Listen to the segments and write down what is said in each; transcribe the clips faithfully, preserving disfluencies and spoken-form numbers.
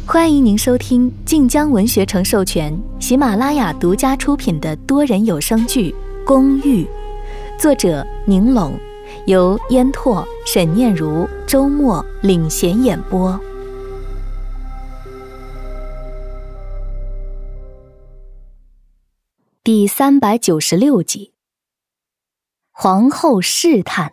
欢迎您收听晋江文学城授权、喜马拉雅独家出品的多人有声剧《公寓》，作者宁龙，由烟拓、沈念如、周末领衔演播。第三百九十六集，皇后试探。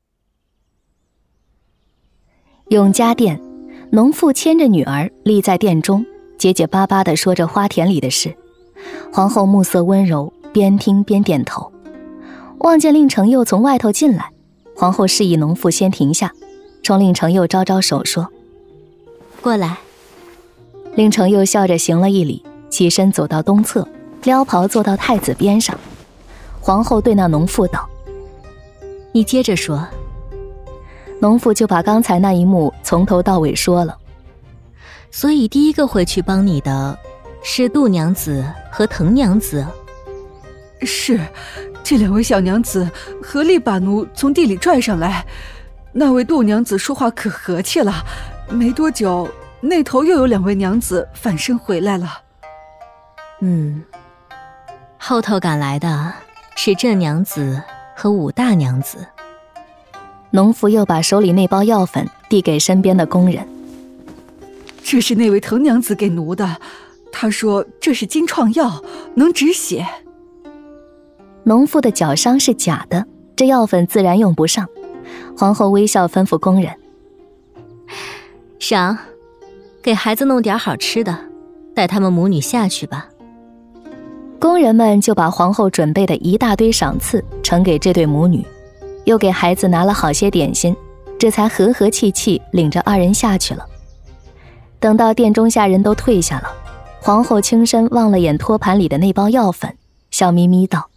永嘉殿，农妇牵着女儿立在殿中，结结巴巴地说着花田里的事。皇后目色温柔，边听边点头。望见令程佑从外头进来，皇后示意农妇先停下，冲令程佑招招手说：“ 过来。” 令程佑笑着行了一礼，起身走到东侧，撩袍坐到太子边上。皇后对那农妇道：“ 你接着说。” 农妇就把刚才那一幕从头到尾说了。 所以第一个回去帮你的是杜娘子和滕娘子？ 是，这两位小娘子合力把奴从地里拽上来。那位杜娘子说话可和气了，没多久那头又有两位娘子返身回来了。 嗯，后头赶来的是郑娘子和武大娘子。 农妇又把手里那包药粉递给身边的工人。 这是那位滕娘子给奴的，她说这是金创药，能止血。 农妇的脚伤是假的，这药粉自然用不上。皇后微笑吩咐工人：“ 赏，给孩子弄点好吃的，带他们母女下去吧。” 工人们就把皇后准备的一大堆赏赐呈给这对母女，又给孩子拿了好些点心，这才和和气气领着二人下去了。等到殿中下人都退下了，皇后轻身望了眼托盘里的那包药粉，笑眯眯道：“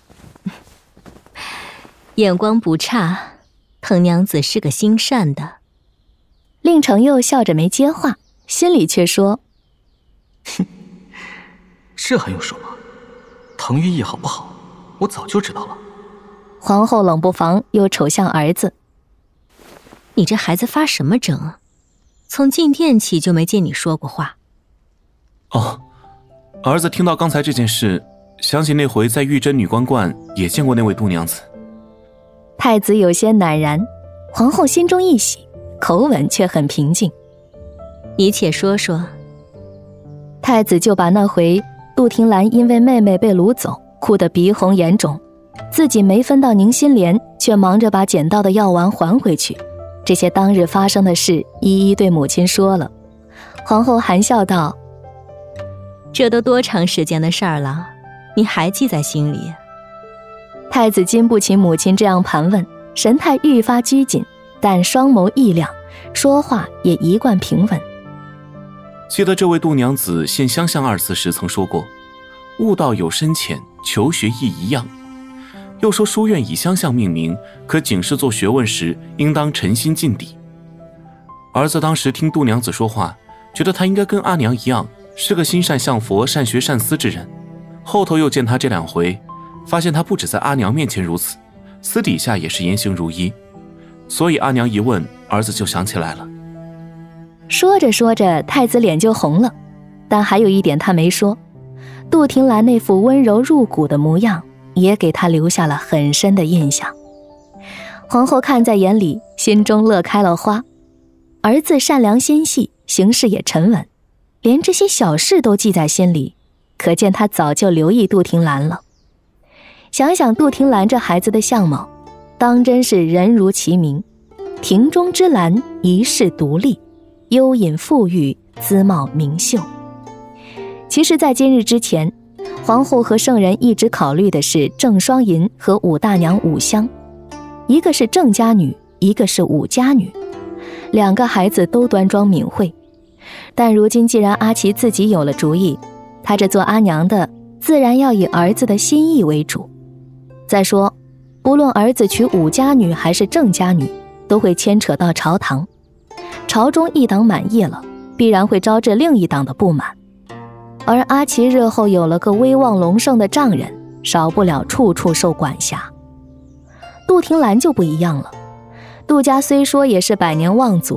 眼光不差，滕娘子是个心善的。” 令程佑笑着没接话，心里却说：“ 哼，这还用说吗？滕玉意好不好，我早就知道了。” 皇后冷不防又瞅向儿子：“ 你这孩子发什么怔啊？从进殿起就没见你说过话。” 哦，儿子听到刚才这件事，想起那回在玉真女官观也见过那位杜娘子。 太子有些赧然，皇后心中一喜，口吻却很平静：“ 你且说说。” 太子就把那回杜婷兰因为妹妹被掳走，哭得鼻红眼肿，自己没分到宁心莲，却忙着把捡到的药丸还回去，这些当日发生的事一一对母亲说了。皇后含笑道：“ 这都多长时间的事儿了，你还记在心里？” 太子经不起母亲这样盘问，神态愈发拘谨，但双眸一亮，说话也一贯平稳。 记得这位杜娘子献相像二字时曾说过：“悟道有深浅，求学亦一样。”又说书院以相像命名，可警示做学问时应当诚心尽底。儿子当时听杜娘子说话，觉得她应该跟阿娘一样，是个心善向佛、善学善思之人。后头又见她这两回，发现她不止在阿娘面前如此，私底下也是言行如一。所以阿娘一问，儿子就想起来了。 说着说着，太子脸就红了，但还有一点他没说，杜婷兰那副温柔入骨的模样也给他留下了很深的印象。皇后看在眼里，心中乐开了花。儿子善良心细，行事也沉稳，连这些小事都记在心里，可见他早就留意杜婷兰了。想想杜婷兰这孩子的相貌，当真是人如其名，庭中之兰，一世独立，幽隐馥郁，姿貌明秀。其实在今日之前，皇后和圣人一直考虑的是郑双银和武大娘武香，一个是郑家女，一个是武家女，两个孩子都端庄敏慧。但如今既然阿琪自己有了主意，她这做阿娘的自然要以儿子的心意为主。再说不论儿子娶武家女还是郑家女，都会牵扯到朝堂，朝中一党满意了，必然会招致另一党的不满。而阿琪日后有了个威望隆盛的丈人，少不了处处受管辖。杜婷兰就不一样了，杜家虽说也是百年望族，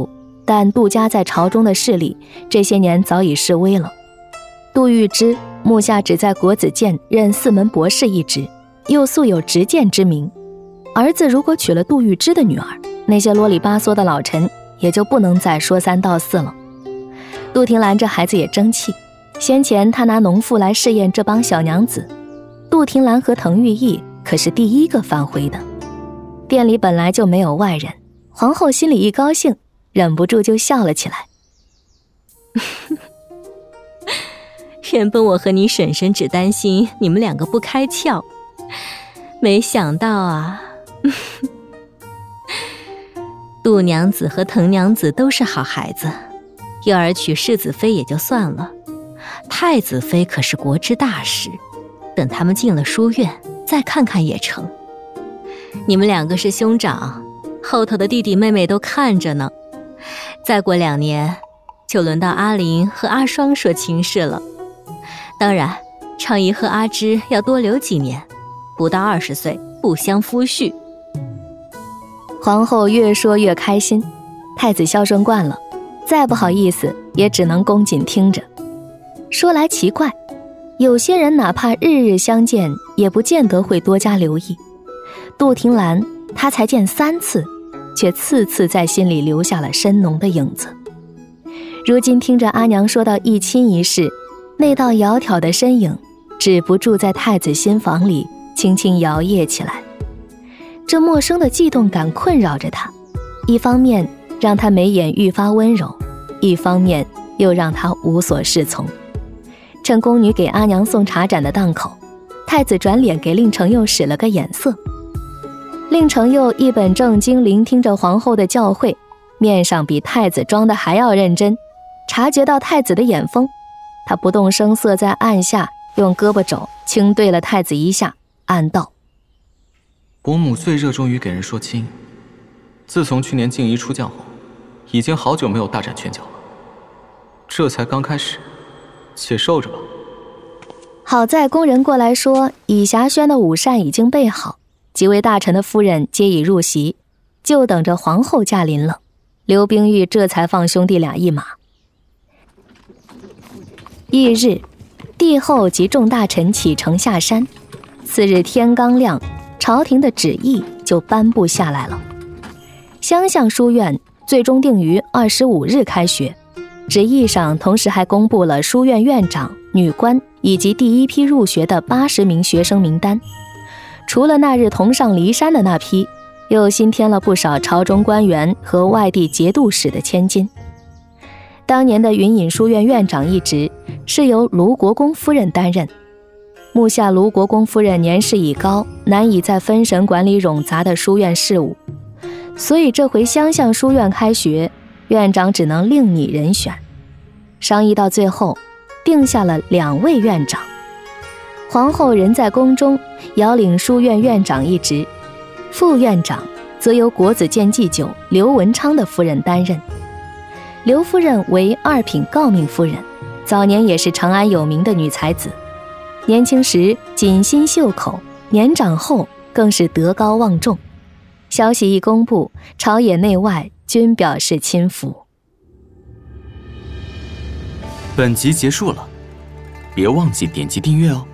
但杜家在朝中的势力这些年早已式微了。杜预之目下只在国子监任四门博士一职，又素有执剑之名。儿子如果娶了杜预之的女儿，那些啰里吧嗦的老臣也就不能再说三道四了。杜婷兰这孩子也争气，先前他拿农妇来试验这帮小娘子，杜婷兰和滕玉义可是第一个反悔的。店里本来就没有外人，皇后心里一高兴，忍不住就笑了起来。 原本我和你婶婶只担心你们两个不开窍，没想到啊，杜娘子和滕娘子都是好孩子，要儿娶世子妃也就算了，太子妃可是国之大事，等他们进了书院再看看也成。你们两个是兄长，后头的弟弟妹妹都看着呢，再过两年就轮到阿玲和阿双说亲事了。当然畅仪和阿芝要多留几年，不到二十岁不相夫婿。 皇后越说越开心，太子孝顺惯了，再不好意思也只能恭谨听着。说来奇怪，有些人哪怕日日相见，也不见得会多加留意。杜婷兰他才见三次，却次次在心里留下了深浓的影子。如今听着阿娘说到议亲一事，那道窈窕的身影止不住在太子心房里轻轻摇曳起来。这陌生的悸动感困扰着他，一方面让他眉眼愈发温柔，一方面又让他无所适从。趁宫女给阿娘送茶盏的档口，太子转脸给令承佑使了个眼色。令承佑一本正经聆听着皇后的教诲，面上比太子装的还要认真。察觉到太子的眼风，他不动声色在案下用胳膊肘轻对了太子一下，暗道： 伯母最热衷于给人说亲，自从去年静怡出将后，已经好久没有大展拳脚了。这才刚开始，且受着吧。 好在宫人过来说，以霞轩的午膳已经备好，几位大臣的夫人皆已入席，就等着皇后驾临了。刘冰玉这才放兄弟俩一马。翌日，帝后及众大臣启程下山。次日天刚亮，朝廷的旨意就颁布下来了。湘相书院最终定于二十五日开学，旨意上同时还公布了书院院长、女官以及第一批入学的八十名学生名单。除了那日同上骊山的那批，又新添了不少朝中官员和外地节度使的千金。当年的云隐书院院长一职是由卢国公夫人担任，目下卢国公夫人年事已高，难以再分神管理冗杂的书院事务，所以这回湘相书院开学，院长只能另拟人选。商议到最后，定下了两位院长。皇后人在宫中，遥领书院院长一职，副院长则由国子监祭酒刘文昌的夫人担任。刘夫人为二品诰命夫人，早年也是长安有名的女才子，年轻时锦心绣口，年长后更是德高望重。消息一公布，朝野内外均表示亲服。 本集结束了，别忘记点击订阅哦。